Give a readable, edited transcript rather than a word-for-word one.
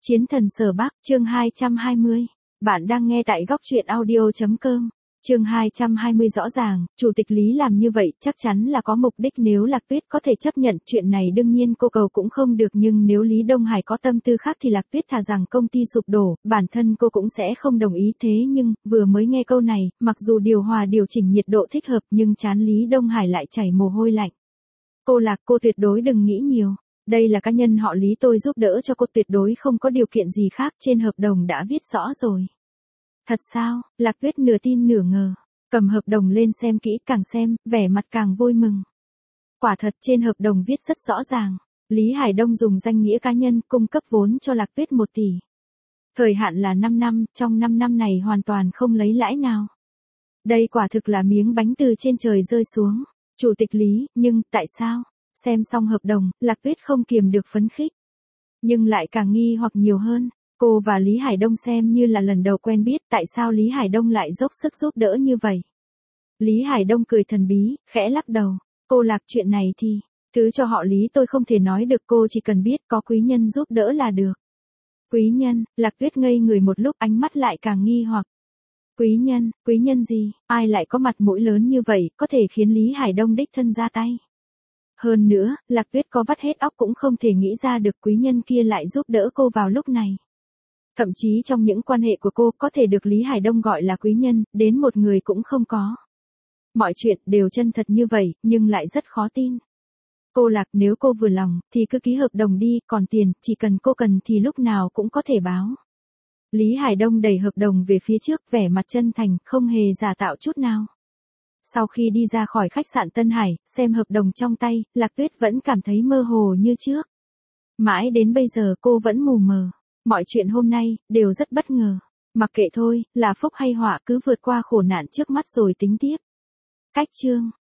Chiến thần Sở Bắc, chương 220. Bạn đang nghe tại góc truyện audio.com. Chương 220 rõ ràng, Chủ tịch Lý làm như vậy chắc chắn là có mục đích, nếu Lạc Tuyết có thể chấp nhận chuyện này đương nhiên cô cầu cũng không được, nhưng nếu Lý Đông Hải có tâm tư khác thì Lạc Tuyết thà rằng công ty sụp đổ, bản thân cô cũng sẽ không đồng ý. Thế nhưng, vừa mới nghe câu này, mặc dù điều hòa điều chỉnh nhiệt độ thích hợp nhưng trán Lý Đông Hải lại chảy mồ hôi lạnh. Cô Lạc, cô tuyệt đối đừng nghĩ nhiều. Đây là cá nhân họ Lý, tôi giúp đỡ cho cô, tuyệt đối không có điều kiện gì khác, trên hợp đồng đã viết rõ rồi. Thật sao? Lạc Tuyết nửa tin nửa ngờ, cầm hợp đồng lên xem kỹ, càng xem, vẻ mặt càng vui mừng. Quả thật trên hợp đồng viết rất rõ ràng, Lý Hải Đông dùng danh nghĩa cá nhân cung cấp vốn cho Lạc Tuyết 1 tỷ. Thời hạn là 5 năm, trong 5 năm này hoàn toàn không lấy lãi nào. Đây quả thực là miếng bánh từ trên trời rơi xuống. Chủ tịch Lý, nhưng tại sao? Xem xong hợp đồng, Lạc Tuyết không kiềm được phấn khích. Nhưng lại càng nghi hoặc nhiều hơn. Cô và Lý Hải Đông xem như là lần đầu quen biết, tại sao Lý Hải Đông lại dốc sức giúp đỡ như vậy? Lý Hải Đông cười thần bí, khẽ lắc đầu. Cô Lạc, chuyện này thì, thứ cho họ Lý tôi không thể nói được, cô chỉ cần biết có quý nhân giúp đỡ là được. Quý nhân? Lạc Tuyết ngây người một lúc, ánh mắt lại càng nghi hoặc. Quý nhân gì? Ai lại có mặt mũi lớn như vậy, có thể khiến Lý Hải Đông đích thân ra tay? Hơn nữa, Lạc Tuyết có vắt hết óc cũng không thể nghĩ ra được quý nhân kia lại giúp đỡ cô vào lúc này. Thậm chí trong những quan hệ của cô có thể được Lý Hải Đông gọi là quý nhân, đến một người cũng không có. Mọi chuyện đều chân thật như vậy, nhưng lại rất khó tin. Cô Lạc, nếu cô vừa lòng, thì cứ ký hợp đồng đi, còn tiền, chỉ cần cô cần thì lúc nào cũng có thể báo. Lý Hải Đông đẩy hợp đồng về phía trước, vẻ mặt chân thành, không hề giả tạo chút nào. Sau khi đi ra khỏi khách sạn Tân Hải, xem hợp đồng trong tay, Lạc Tuyết vẫn cảm thấy mơ hồ như trước. Mãi đến bây giờ cô vẫn mù mờ. Mọi chuyện hôm nay, đều rất bất ngờ. Mặc kệ thôi, là phúc hay họa, cứ vượt qua khổ nạn trước mắt rồi tính tiếp. Cách chương.